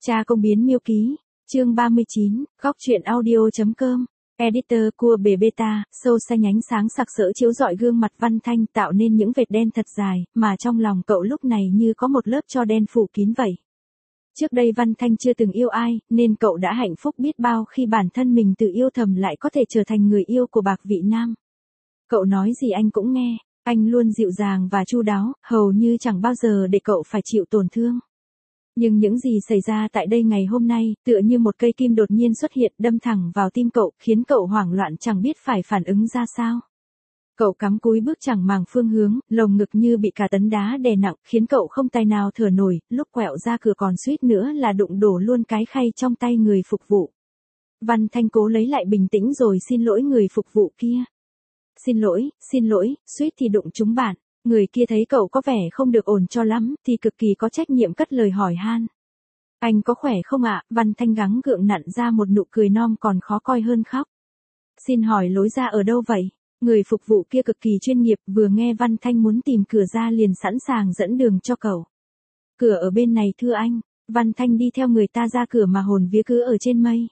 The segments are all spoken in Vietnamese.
Cha công biến miêu ký, chương 39, góc truyện audio.com, editor cua bề beta, sâu xanh ánh sáng sặc sỡ chiếu rọi gương mặt Văn Thanh tạo nên những vệt đen thật dài, mà trong lòng cậu lúc này như có một lớp tro đen phủ kín vậy. Trước đây Văn Thanh chưa từng yêu ai, nên cậu đã hạnh phúc biết bao khi bản thân mình tự yêu thầm lại có thể trở thành người yêu của Bạc Vị Nam. Cậu nói gì anh cũng nghe, anh luôn dịu dàng và chu đáo, hầu như chẳng bao giờ để cậu phải chịu tổn thương. Nhưng những gì xảy ra tại đây ngày hôm nay, tựa như một cây kim đột nhiên xuất hiện đâm thẳng vào tim cậu, khiến cậu hoảng loạn chẳng biết phải phản ứng ra sao. Cậu cắm cúi bước chẳng màng phương hướng, lồng ngực như bị cả tấn đá đè nặng, khiến cậu không tài nào thở nổi, lúc quẹo ra cửa còn suýt nữa là đụng đổ luôn cái khay trong tay người phục vụ. Văn Thanh cố lấy lại bình tĩnh rồi xin lỗi người phục vụ kia. Xin lỗi, suýt thì đụng trúng bạn. Người kia thấy cậu có vẻ không được ổn cho lắm, thì cực kỳ có trách nhiệm cất lời hỏi han. Anh có khỏe không ạ? Văn Thanh gắng gượng nặn ra một nụ cười non còn khó coi hơn khóc. Xin hỏi lối ra ở đâu vậy? Người phục vụ kia cực kỳ chuyên nghiệp, vừa nghe Văn Thanh muốn tìm cửa ra liền sẵn sàng dẫn đường cho cậu. Cửa ở bên này thưa anh. Văn Thanh đi theo người ta ra cửa mà hồn vía cứ ở trên mây.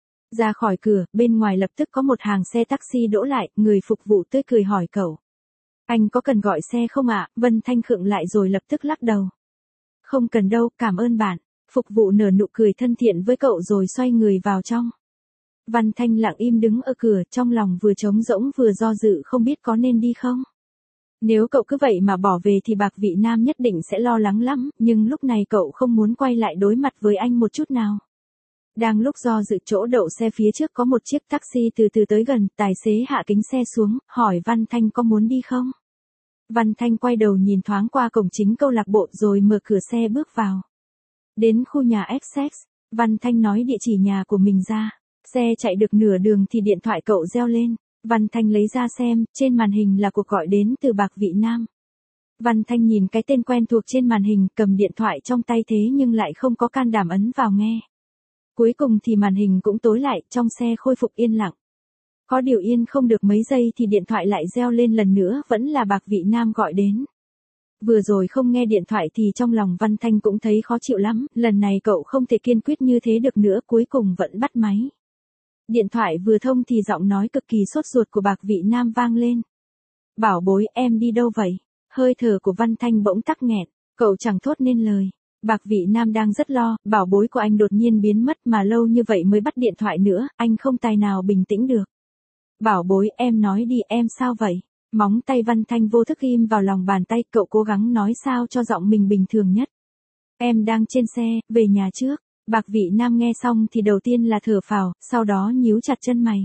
Ra khỏi cửa, bên ngoài lập tức có một hàng xe taxi đỗ lại, người phục vụ tươi cười hỏi cậu. Anh có cần gọi xe không ạ? Văn Thanh khựng lại rồi lập tức lắc đầu. Không cần đâu, cảm ơn bạn. Phục vụ nở nụ cười thân thiện với cậu rồi xoay người vào trong. Văn Thanh lặng im đứng ở cửa, trong lòng vừa trống rỗng vừa do dự không biết có nên đi không. Nếu cậu cứ vậy mà bỏ về thì Bạc Vị Nam nhất định sẽ lo lắng lắm, nhưng lúc này cậu không muốn quay lại đối mặt với anh một chút nào. Đang lúc do dự chỗ đậu xe phía trước có một chiếc taxi từ từ tới gần, tài xế hạ kính xe xuống, hỏi Văn Thanh có muốn đi không? Văn Thanh quay đầu nhìn thoáng qua cổng chính câu lạc bộ rồi mở cửa xe bước vào. Đến khu nhà Essex, Văn Thanh nói địa chỉ nhà của mình ra. Xe chạy được nửa đường thì điện thoại cậu reo lên. Văn Thanh lấy ra xem, trên màn hình là cuộc gọi đến từ Bạc Vị Nam. Văn Thanh nhìn cái tên quen thuộc trên màn hình, cầm điện thoại trong tay thế nhưng lại không có can đảm ấn vào nghe. Cuối cùng thì màn hình cũng tối lại, trong xe khôi phục yên lặng. Có điều yên không được mấy giây thì điện thoại lại reo lên lần nữa, vẫn là Bạc Vị Nam gọi đến. Vừa rồi không nghe điện thoại thì trong lòng Văn Thanh cũng thấy khó chịu lắm, lần này cậu không thể kiên quyết như thế được nữa, cuối cùng vẫn bắt máy. Điện thoại vừa thông thì giọng nói cực kỳ sốt ruột của Bạc Vị Nam vang lên. Bảo bối, em đi đâu vậy? Hơi thở của Văn Thanh bỗng tắc nghẹn, cậu chẳng thốt nên lời. Bạc Vị Nam đang rất lo, bảo bối của anh đột nhiên biến mất mà lâu như vậy mới bắt điện thoại nữa, anh không tài nào bình tĩnh được. Bảo bối, em nói đi, em sao vậy? Móng tay Văn Thanh vô thức ghim vào lòng bàn tay, cậu cố gắng nói sao cho giọng mình bình thường nhất. Em đang trên xe, về nhà trước. Bạc Vị Nam nghe xong thì đầu tiên là thở phào, sau đó nhíu chặt chân mày.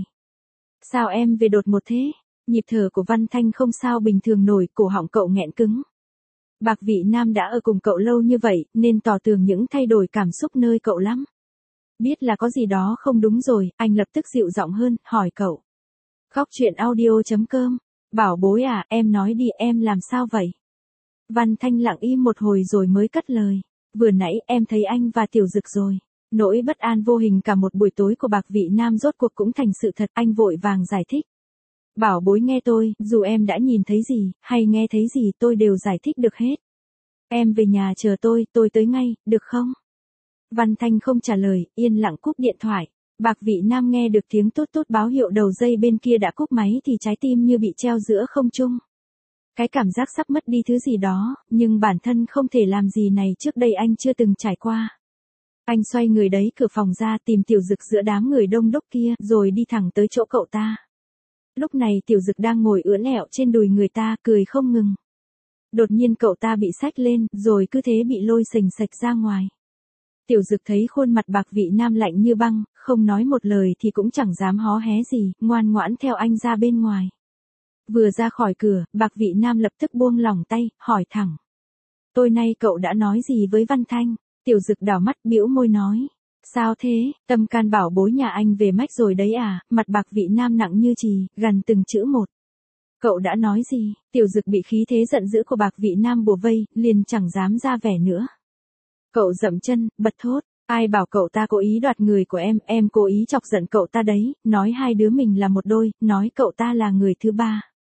Sao em về đột ngột thế? Nhịp thở của Văn Thanh không sao bình thường nổi, cổ họng cậu nghẹn cứng. Bạc Vị Nam đã ở cùng cậu lâu như vậy, nên tỏ tường những thay đổi cảm xúc nơi cậu lắm. Biết là có gì đó không đúng rồi, anh lập tức dịu giọng hơn, hỏi cậu. Góc truyện audio.com, bảo bối à, em nói đi, em làm sao vậy? Văn Thanh lặng im một hồi rồi mới cất lời. Vừa nãy em thấy anh và Tiểu Dực rồi. Nỗi bất an vô hình cả một buổi tối của Bạc Vị Nam rốt cuộc cũng thành sự thật, anh vội vàng giải thích. Bảo bối nghe tôi, dù em đã nhìn thấy gì, hay nghe thấy gì tôi đều giải thích được hết. Em về nhà chờ tôi tới ngay, được không? Văn Thanh không trả lời, yên lặng cúp điện thoại. Bạc Vị Nam nghe được tiếng tút tút báo hiệu đầu dây bên kia đã cúp máy thì trái tim như bị treo giữa không trung. Cái cảm giác sắp mất đi thứ gì đó, nhưng bản thân không thể làm gì này trước đây anh chưa từng trải qua. Anh xoay người đẩy cửa phòng ra tìm Tiểu Dực giữa đám người đông đúc kia, rồi đi thẳng tới chỗ cậu ta. Lúc này Tiểu Dực đang ngồi ưỡn ẹo trên đùi người ta, cười không ngừng. Đột nhiên cậu ta bị xách lên, rồi cứ thế bị lôi xềnh xệch ra ngoài. Tiểu Dực thấy khuôn mặt Bạc Vị Nam lạnh như băng, không nói một lời thì cũng chẳng dám hó hé gì, ngoan ngoãn theo anh ra bên ngoài. Vừa ra khỏi cửa, Bạc Vị Nam lập tức buông lỏng tay, hỏi thẳng. Tối nay cậu đã nói gì với Văn Thanh? Tiểu Dực đảo mắt bĩu môi nói. Sao thế, tâm can bảo bối nhà anh về mách rồi đấy à? Mặt Bạc Vị Nam nặng như chì, gần từng chữ một. Cậu đã nói gì? Tiểu Dực bị khí thế giận dữ của Bạc Vị Nam bủa vây, liền chẳng dám ra vẻ nữa. Cậu dậm chân, bật thốt. Ai bảo cậu ta cố ý đoạt người của em cố ý chọc giận cậu ta đấy, nói hai đứa mình là một đôi, nói cậu ta là người thứ ba.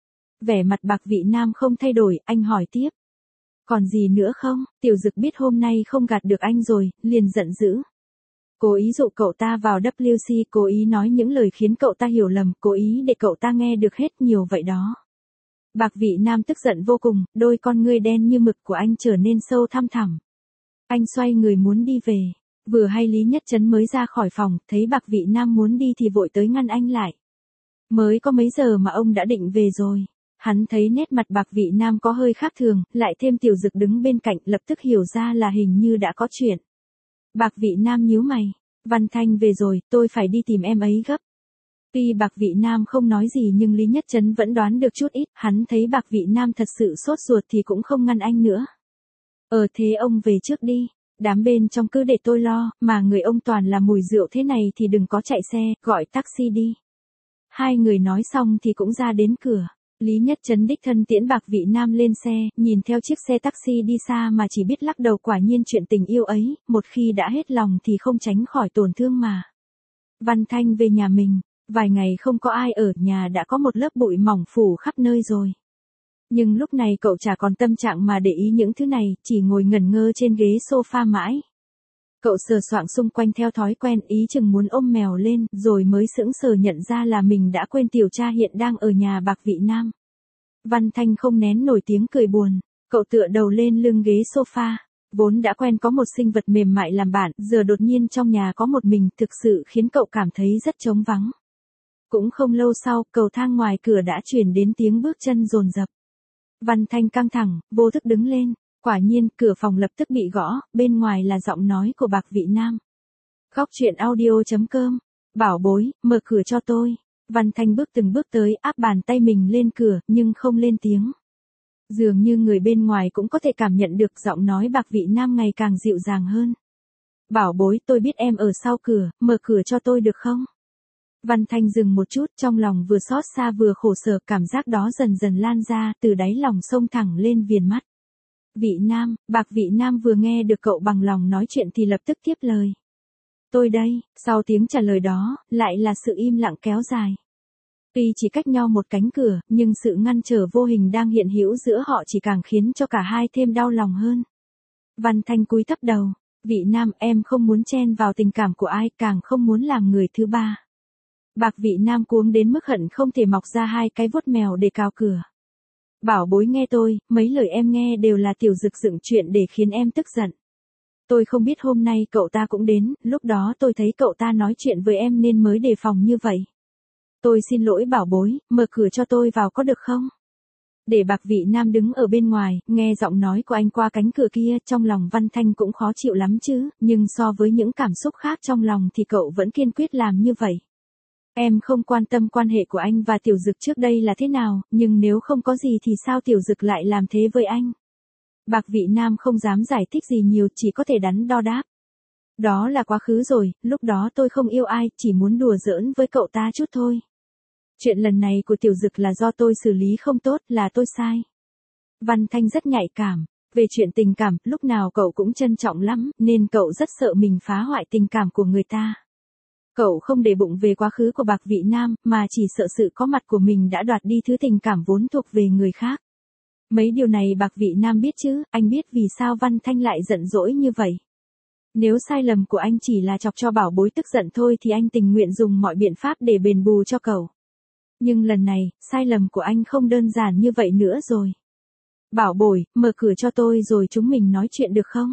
Vẻ mặt Bạc Vị Nam không thay đổi, anh hỏi tiếp. Còn gì nữa không? Tiểu Dực biết hôm nay không gạt được anh rồi, liền giận dữ. Cố ý dụ cậu ta vào WC, cố ý nói những lời khiến cậu ta hiểu lầm, cố ý để cậu ta nghe được hết nhiều vậy đó. Bạc Vị Nam tức giận vô cùng, đôi con ngươi đen như mực của anh trở nên sâu thăm thẳm. Anh xoay người muốn đi về. Vừa hay Lý Nhất Trấn mới ra khỏi phòng, thấy Bạc Vị Nam muốn đi thì vội tới ngăn anh lại. Mới có mấy giờ mà ông đã định về rồi. Hắn thấy nét mặt Bạc Vị Nam có hơi khác thường, lại thêm Tiểu Dực đứng bên cạnh, lập tức hiểu ra là hình như đã có chuyện. Bạc Vị Nam nhíu mày. Văn Thanh về rồi, tôi phải đi tìm em ấy gấp. Tuy Bạc Vị Nam không nói gì nhưng Lý Nhất Trấn vẫn đoán được chút ít, hắn thấy Bạc Vị Nam thật sự sốt ruột thì cũng không ngăn anh nữa. Thế ông về trước đi, đám bên trong cứ để tôi lo, mà người ông toàn là mùi rượu thế này thì đừng có chạy xe, gọi taxi đi. Hai người nói xong thì cũng ra đến cửa. Lý Nhất Trấn đích thân tiễn Bạc Vị Nam lên xe, nhìn theo chiếc xe taxi đi xa mà chỉ biết lắc đầu, quả nhiên chuyện tình yêu ấy, một khi đã hết lòng thì không tránh khỏi tổn thương mà. Văn Thanh về nhà mình, vài ngày không có ai ở, nhà đã có một lớp bụi mỏng phủ khắp nơi rồi. Nhưng lúc này cậu chả còn tâm trạng mà để ý những thứ này, chỉ ngồi ngẩn ngơ trên ghế sofa mãi. Cậu sờ soạng xung quanh theo thói quen, ý chừng muốn ôm mèo lên, rồi mới sững sờ nhận ra là mình đã quên tiểu cha hiện đang ở nhà Bạc Vị Nam. Văn Thanh không nén nổi tiếng cười buồn, cậu tựa đầu lên lưng ghế sofa. Vốn đã quen có một sinh vật mềm mại làm bạn, giờ đột nhiên trong nhà có một mình, thực sự khiến cậu cảm thấy rất trống vắng. Cũng không lâu sau, cầu thang ngoài cửa đã truyền đến tiếng bước chân dồn dập. Văn Thanh căng thẳng, vô thức đứng lên. Quả nhiên, cửa phòng lập tức bị gõ, bên ngoài là giọng nói của Bạc Vị Nam. Góc truyện audio.com. Bảo bối, mở cửa cho tôi. Văn Thanh bước từng bước tới, áp bàn tay mình lên cửa, nhưng không lên tiếng. Dường như người bên ngoài cũng có thể cảm nhận được giọng nói Bạc Vị Nam ngày càng dịu dàng hơn. Bảo bối, tôi biết em ở sau cửa, mở cửa cho tôi được không? Văn Thanh dừng một chút, trong lòng vừa xót xa vừa khổ sở, cảm giác đó dần dần lan ra, từ đáy lòng xông thẳng lên viền mắt. Vị Nam, Bạc Vị Nam vừa nghe được cậu bằng lòng nói chuyện thì lập tức tiếp lời. Tôi đây, sau tiếng trả lời đó, lại là sự im lặng kéo dài. Tuy chỉ cách nhau một cánh cửa, nhưng sự ngăn trở vô hình đang hiện hữu giữa họ chỉ càng khiến cho cả hai thêm đau lòng hơn. Văn Thanh cúi thấp đầu. Vị Nam, em không muốn chen vào tình cảm của ai, càng không muốn làm người thứ ba. Bạc Vị Nam cuống đến mức hận không thể mọc ra hai cái vuốt mèo để cào cửa. Bảo bối nghe tôi, mấy lời em nghe đều là Tiểu Dực dựng chuyện để khiến em tức giận. Tôi không biết hôm nay cậu ta cũng đến, lúc đó tôi thấy cậu ta nói chuyện với em nên mới đề phòng như vậy. Tôi xin lỗi bảo bối, mở cửa cho tôi vào có được không? Để Bạc Vị Nam đứng ở bên ngoài, nghe giọng nói của anh qua cánh cửa kia, trong lòng Văn Thanh cũng khó chịu lắm chứ, nhưng so với những cảm xúc khác trong lòng thì cậu vẫn kiên quyết làm như vậy. Em không quan tâm quan hệ của anh và Tiểu Dực trước đây là thế nào, nhưng nếu không có gì thì sao Tiểu Dực lại làm thế với anh? Bạc Vị Nam không dám giải thích gì nhiều, chỉ có thể đắn đo đáp. Đó là quá khứ rồi, lúc đó tôi không yêu ai, chỉ muốn đùa giỡn với cậu ta chút thôi. Chuyện lần này của Tiểu Dực là do tôi xử lý không tốt, là tôi sai. Văn Thanh rất nhạy cảm. Về chuyện tình cảm, lúc nào cậu cũng trân trọng lắm, nên cậu rất sợ mình phá hoại tình cảm của người ta. Cậu không để bụng về quá khứ của Bạc Vị Nam, mà chỉ sợ sự có mặt của mình đã đoạt đi thứ tình cảm vốn thuộc về người khác. Mấy điều này Bạc Vị Nam biết chứ, anh biết vì sao Văn Thanh lại giận dỗi như vậy. Nếu sai lầm của anh chỉ là chọc cho bảo bối tức giận thôi thì anh tình nguyện dùng mọi biện pháp để đền bù cho cậu. Nhưng lần này, sai lầm của anh không đơn giản như vậy nữa rồi. Bảo bối, mở cửa cho tôi rồi chúng mình nói chuyện được không?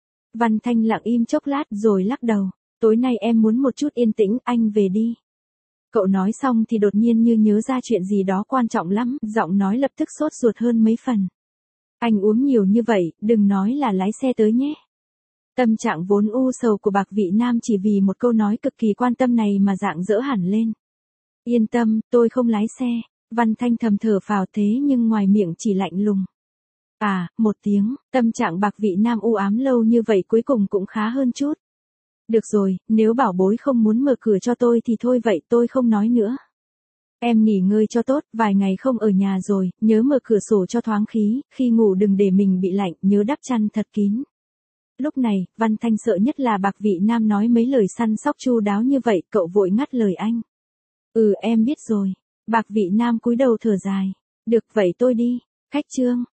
Văn Thanh lặng im chốc lát rồi lắc đầu. Tối nay em muốn một chút yên tĩnh, anh về đi. Cậu nói xong thì đột nhiên như nhớ ra chuyện gì đó quan trọng lắm, giọng nói lập tức sốt ruột hơn mấy phần. Anh uống nhiều như vậy, đừng nói là lái xe tới nhé. Tâm trạng vốn u sầu của Bạc Vị Nam chỉ vì một câu nói cực kỳ quan tâm này mà rạng rỡ hẳn lên. Yên tâm, tôi không lái xe. Văn Thanh thầm thở phào thế nhưng ngoài miệng chỉ lạnh lùng. Một tiếng, tâm trạng Bạc Vị Nam u ám lâu như vậy cuối cùng cũng khá hơn chút. Được rồi, nếu bảo bối không muốn mở cửa cho tôi thì thôi vậy tôi không nói nữa. Em nghỉ ngơi cho tốt, vài ngày không ở nhà rồi, nhớ mở cửa sổ cho thoáng khí, khi ngủ đừng để mình bị lạnh, nhớ đắp chăn thật kín. Lúc này, Văn Thanh sợ nhất là Bạc Vị Nam nói mấy lời săn sóc chu đáo như vậy, cậu vội ngắt lời anh. Em biết rồi. Bạc Vị Nam cúi đầu thở dài. Được vậy tôi đi. Khách trương.